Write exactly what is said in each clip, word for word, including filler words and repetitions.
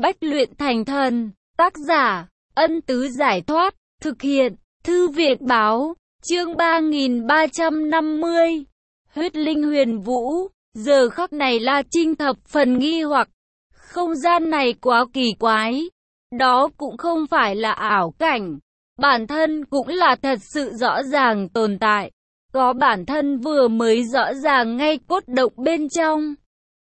Bách luyện thành thần. Tác giả, Ân Tứ Giải Thoát. Thực hiện, Thư viện Báo. Chương ba nghìn ba trăm năm mươi. Huyết linh huyền vũ. Giờ khắc này La Trinh thập phần nghi hoặc. Không gian này quá kỳ quái. Đó cũng không phải là ảo cảnh. Bản thân cũng là thật sự rõ ràng tồn tại. Có bản thân vừa mới rõ ràng ngay cốt động bên trong.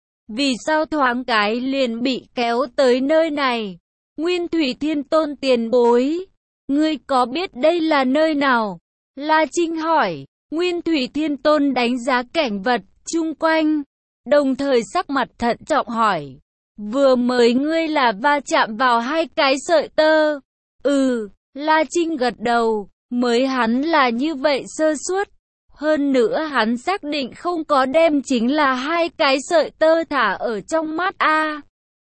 Vì sao thoáng cái liền bị kéo tới nơi này? Nguyên Thủy Thiên Tôn tiền bối, ngươi có biết đây là nơi nào? La Trinh hỏi. Nguyên Thủy Thiên Tôn đánh giá cảnh vật chung quanh, đồng thời sắc mặt thận trọng hỏi. Vừa mới ngươi là va chạm vào hai cái sợi tơ. Ừ, La Trinh gật đầu, mới hắn là như vậy sơ suất. Hơn nữa hắn xác định không có đem chính là hai cái sợi tơ thả ở trong mắt a.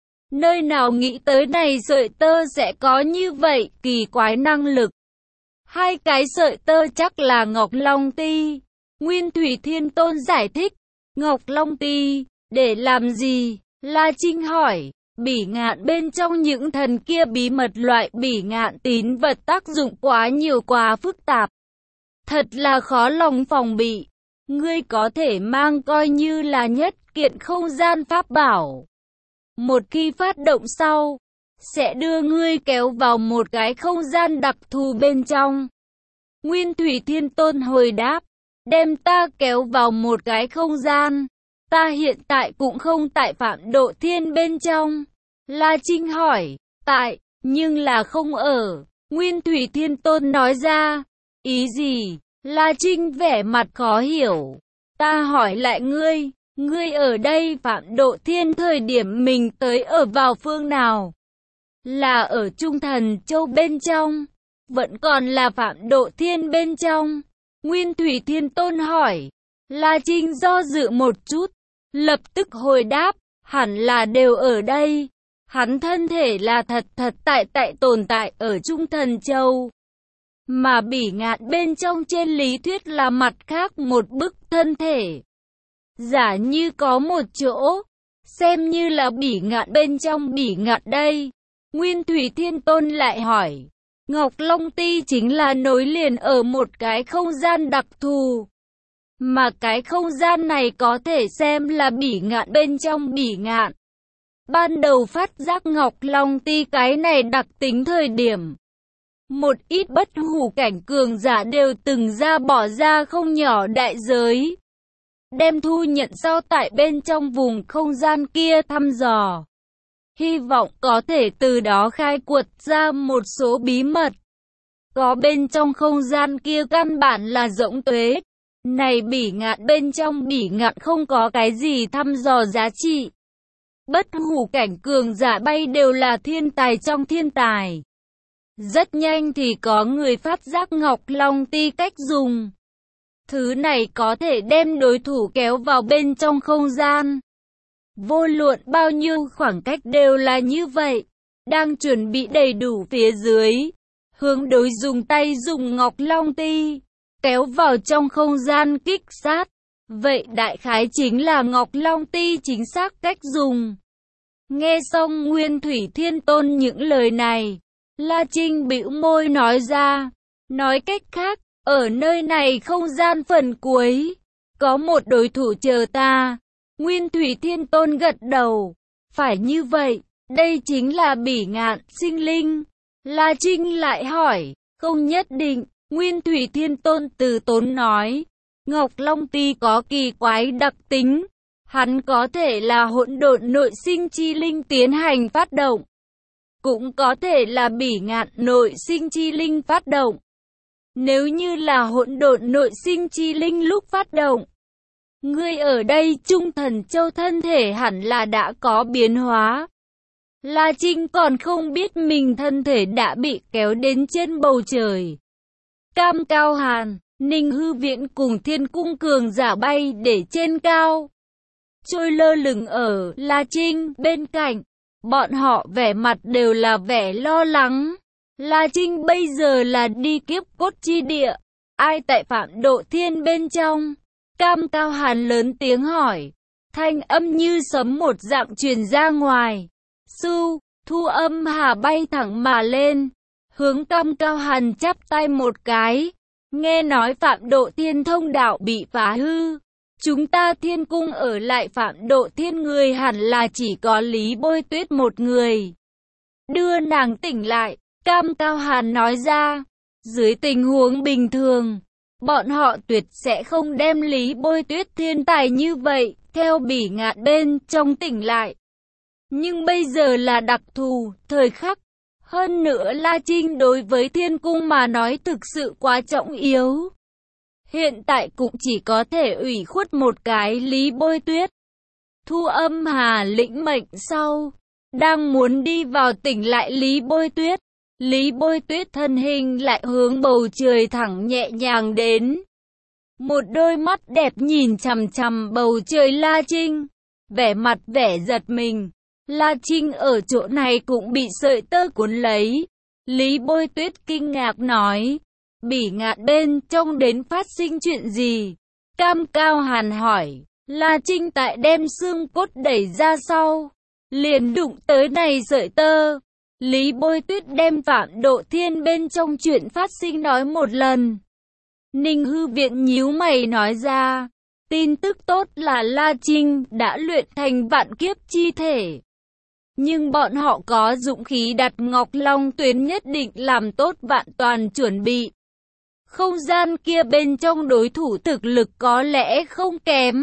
Nơi nào nghĩ tới này sợi tơ sẽ có như vậy kỳ quái năng lực. Hai cái sợi tơ chắc là Ngọc Long Ti. Nguyên Thủy Thiên Tôn giải thích. Ngọc Long Ti, để làm gì? La Trinh hỏi. Bỉ ngạn bên trong những thần kia bí mật loại bỉ ngạn tín vật tác dụng quá nhiều quá phức tạp. Thật là khó lòng phòng bị. Ngươi có thể mang coi như là nhất kiện không gian pháp bảo. Một khi phát động sau, sẽ đưa ngươi kéo vào một cái không gian đặc thù bên trong. Nguyên Thủy Thiên Tôn hồi đáp, đem ta kéo vào một cái không gian. Ta hiện tại cũng không tại Phạm Độ Thiên bên trong. La Trinh hỏi, tại, nhưng là không ở. Nguyên Thủy Thiên Tôn nói ra, ý gì? La Trinh vẻ mặt khó hiểu. Ta hỏi lại ngươi, ngươi ở đây Phạm Độ Thiên thời điểm mình tới ở vào phương nào? Là ở Trung Thần Châu bên trong, vẫn còn là Phạm Độ Thiên bên trong. Nguyên Thủy Thiên Tôn hỏi. La Trinh do dự một chút, lập tức hồi đáp, hẳn là đều ở đây. Hắn thân thể là thật thật tại tại tồn tại ở Trung Thần Châu. Mà bỉ ngạn bên trong trên lý thuyết là mặt khác một bức thân thể. Giả như có một chỗ, xem như là bỉ ngạn bên trong bỉ ngạn đây. Nguyên Thủy Thiên Tôn lại hỏi. Ngọc Long Ti chính là nối liền ở một cái không gian đặc thù. Mà cái không gian này có thể xem là bỉ ngạn bên trong bỉ ngạn. Ban đầu phát giác Ngọc Long Ti cái này đặc tính thời điểm. Một ít bất hủ cảnh cường giả đều từng ra bỏ ra không nhỏ đại giới. Đem thu nhận sau tại bên trong vùng không gian kia thăm dò. Hy vọng có thể từ đó khai quật ra một số bí mật. Có bên trong không gian kia căn bản là rỗng tuế. Này bỉ ngạn bên trong bỉ ngạn không có cái gì thăm dò giá trị. Bất hủ cảnh cường giả bay đều là thiên tài trong thiên tài. Rất nhanh thì có người phát giác Ngọc Long Ti cách dùng. Thứ này có thể đem đối thủ kéo vào bên trong không gian. Vô luận bao nhiêu khoảng cách đều là như vậy. Đang chuẩn bị đầy đủ phía dưới. Hướng đối dùng tay dùng Ngọc Long Ti. Kéo vào trong không gian kích sát. Vậy đại khái chính là Ngọc Long Ti chính xác cách dùng. Nghe xong Nguyên Thủy Thiên Tôn những lời này. La Trinh bĩu môi nói ra. Nói cách khác, ở nơi này không gian phần cuối. Có một đối thủ chờ ta. Nguyên Thủy Thiên Tôn gật đầu. Phải như vậy, đây chính là bỉ ngạn sinh linh. La Trinh lại hỏi, không nhất định. Nguyên Thủy Thiên Tôn từ tốn nói. Ngọc Long Ti có kỳ quái đặc tính. Hắn có thể là hỗn độn nội sinh chi linh tiến hành phát động. Cũng có thể là bỉ ngạn nội sinh chi linh phát động. Nếu như là hỗn độn nội sinh chi linh lúc phát động. Ngươi ở đây Trung Thần Châu thân thể hẳn là đã có biến hóa. La Trinh còn không biết mình thân thể đã bị kéo đến trên bầu trời. Cam Cao Hàn, Ninh Hư Viễn cùng Thiên Cung cường giả bay để trên cao. Trôi lơ lửng ở La Trinh bên cạnh. Bọn họ vẻ mặt đều là vẻ lo lắng. La Trinh bây giờ là đi kiếp cốt chi địa. Ai tại Phạm Độ Thiên bên trong? Cam Cao Hàn lớn tiếng hỏi. Thanh âm như sấm một dạng truyền ra ngoài. Su, Thu Âm Hà bay thẳng mà lên, hướng Cam Cao Hàn chắp tay một cái. Nghe nói Phạm Độ Thiên thông đạo bị phá hư, chúng ta Thiên Cung ở lại Phạm Độ Thiên người hẳn là chỉ có Lý Bôi Tuyết một người. Đưa nàng tỉnh lại, Cam Cao Hàn nói ra, dưới tình huống bình thường, bọn họ tuyệt sẽ không đem Lý Bôi Tuyết thiên tài như vậy, theo Bỉ Ngạn bên trong tỉnh lại. Nhưng bây giờ là đặc thù, thời khắc. Hơn nữa La Trinh đối với Thiên Cung mà nói thực sự quá trọng yếu. Hiện tại cũng chỉ có thể ủy khuất một cái Lý Bôi Tuyết. Thu Âm Hà lĩnh mệnh sau, đang muốn đi vào tỉnh lại Lý Bôi Tuyết. Lý Bôi Tuyết thân hình lại hướng bầu trời thẳng nhẹ nhàng đến. Một đôi mắt đẹp nhìn chằm chằm bầu trời La Trinh, vẻ mặt vẻ giật mình. La Trinh ở chỗ này cũng bị sợi tơ cuốn lấy. Lý Bôi Tuyết kinh ngạc nói, Bỉ Ngạn bên trong đến phát sinh chuyện gì? Cam Cao Hàn hỏi. La Trinh tại đem xương cốt đẩy ra sau, liền đụng tới này sợi tơ. Lý Bôi Tuyết đem Phạm Độ Thiên bên trong chuyện phát sinh nói một lần. Ninh Hư Viện nhíu mày nói ra, tin tức tốt là La Trinh đã luyện thành vạn kiếp chi thể. Nhưng bọn họ có dũng khí đặt Ngọc Long Tuyến nhất định làm tốt vạn toàn chuẩn bị. Không gian kia bên trong đối thủ thực lực có lẽ không kém.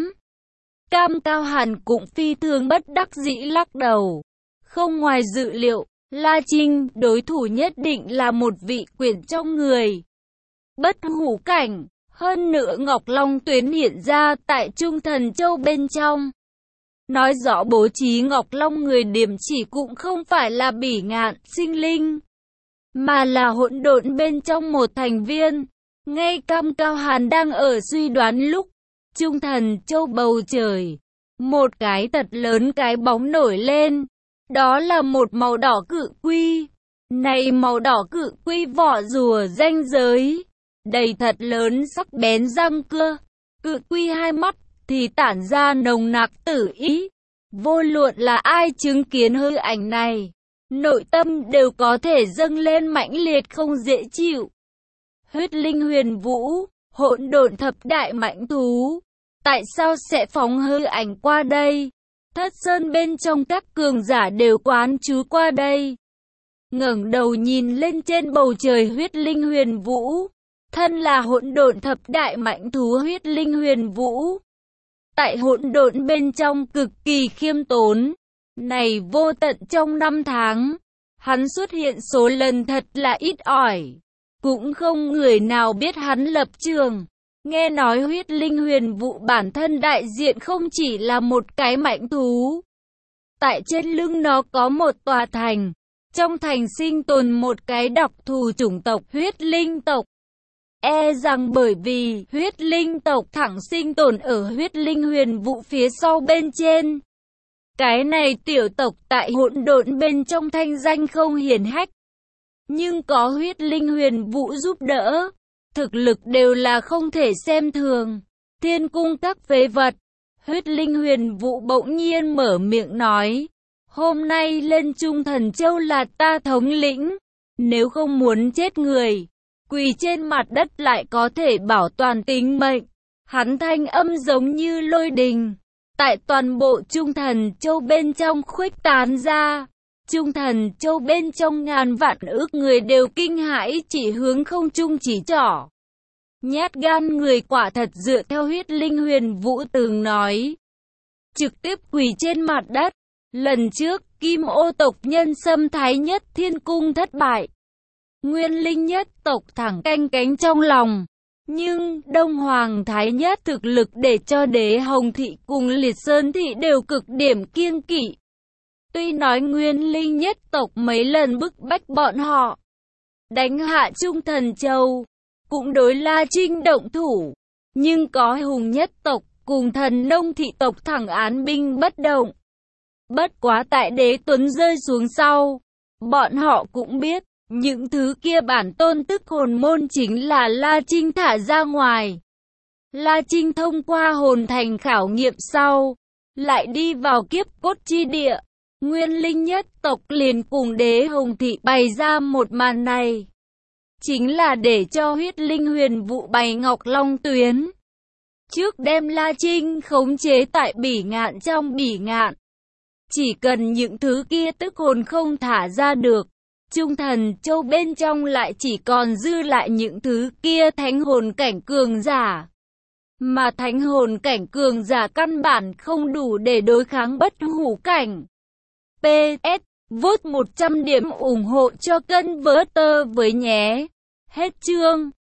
Cam Cao Hàn cũng phi thường bất đắc dĩ lắc đầu. Không ngoài dự liệu, La Trinh đối thủ nhất định là một vị quyền trong người. Bất hủ cảnh, hơn nữa Ngọc Long Tuyến hiện ra tại Trung Thần Châu bên trong. Nói rõ bố trí Ngọc Long người điểm chỉ cũng không phải là Bỉ Ngạn sinh linh, mà là hỗn độn bên trong một thành viên. Ngay Cam Cao Hàn đang ở suy đoán lúc, Trung Thần Châu bầu trời, một cái thật lớn cái bóng nổi lên. Đó là một màu đỏ cự quy. Này màu đỏ cự quy vỏ rùa ranh giới, đầy thật lớn sắc bén răng cưa. Cự quy hai mắt thì tản ra nồng nặc tử ý. Vô luận là ai chứng kiến hư ảnh này, nội tâm đều có thể dâng lên mãnh liệt không dễ chịu. Huyết linh huyền vũ, hỗn độn thập đại mãnh thú, tại sao sẽ phóng hư ảnh qua đây? Thất sơn bên trong các cường giả đều quán chú qua đây. Ngẩng đầu nhìn lên trên bầu trời huyết linh huyền vũ, thân là hỗn độn thập đại mãnh thú huyết linh huyền vũ. Tại hỗn độn bên trong cực kỳ khiêm tốn. Này vô tận trong năm tháng, hắn xuất hiện số lần thật là ít ỏi. Cũng không người nào biết hắn lập trường. Nghe nói huyết linh huyền vũ bản thân đại diện không chỉ là một cái mãnh thú. Tại trên lưng nó có một tòa thành. Trong thành sinh tồn một cái đặc thù chủng tộc huyết linh tộc. E rằng bởi vì huyết linh tộc thẳng sinh tồn ở huyết linh huyền vũ phía sau bên trên. Cái này tiểu tộc tại hỗn độn bên trong thanh danh không hiển hách. Nhưng có huyết linh huyền vũ giúp đỡ, thực lực đều là không thể xem thường. Thiên cung các phế vật. Huyết linh huyền vũ bỗng nhiên mở miệng nói, hôm nay lên Trung Thần Châu là ta thống lĩnh. Nếu không muốn chết người, quỳ trên mặt đất lại có thể bảo toàn tính mệnh. Hắn thanh âm giống như lôi đình, tại toàn bộ Trung Thần Châu bên trong khuếch tán ra. Trung Thần Châu bên trong ngàn vạn ước người đều kinh hãi chỉ hướng không trung chỉ trỏ. Nhát gan người quả thật dựa theo huyết linh huyền vũ từng nói. Trực tiếp quỳ trên mặt đất. Lần trước, Kim Ô tộc nhân xâm Thái Nhất Thiên Cung thất bại. Nguyên Linh nhất tộc thẳng canh cánh trong lòng. Nhưng Đông Hoàng Thái Nhất thực lực để cho Đế Hồng Thị cùng Liệt Sơn Thị đều cực điểm kiêng kỵ. Tuy nói Nguyên Linh nhất tộc mấy lần bức bách bọn họ đánh hạ Trung Thần Châu, cũng đối La Trinh động thủ, nhưng có Hùng nhất tộc cùng Thần Nông Thị tộc thẳng án binh bất động. Bất quá tại Đế Tuấn rơi xuống sau, bọn họ cũng biết, những thứ kia bản tôn tức hồn môn chính là La Trinh thả ra ngoài. La Trinh thông qua hồn thành khảo nghiệm sau, lại đi vào kiếp cốt chi địa. Nguyên Linh nhất tộc liền cùng Đế Hồng Thị bày ra một màn này. Chính là để cho Huyết Linh Huyền Vũ bày Ngọc Long Tuyến. Trước đem La Trinh khống chế tại Bỉ Ngạn trong Bỉ Ngạn. Chỉ cần những thứ kia tức hồn không thả ra được, Trung Thần Châu bên trong lại chỉ còn dư lại những thứ kia thánh hồn cảnh cường giả. Mà thánh hồn cảnh cường giả căn bản không đủ để đối kháng bất hủ cảnh. pê ét, vote một trăm điểm ủng hộ cho kênh Vỡ Tơ với nhé. Hết chương.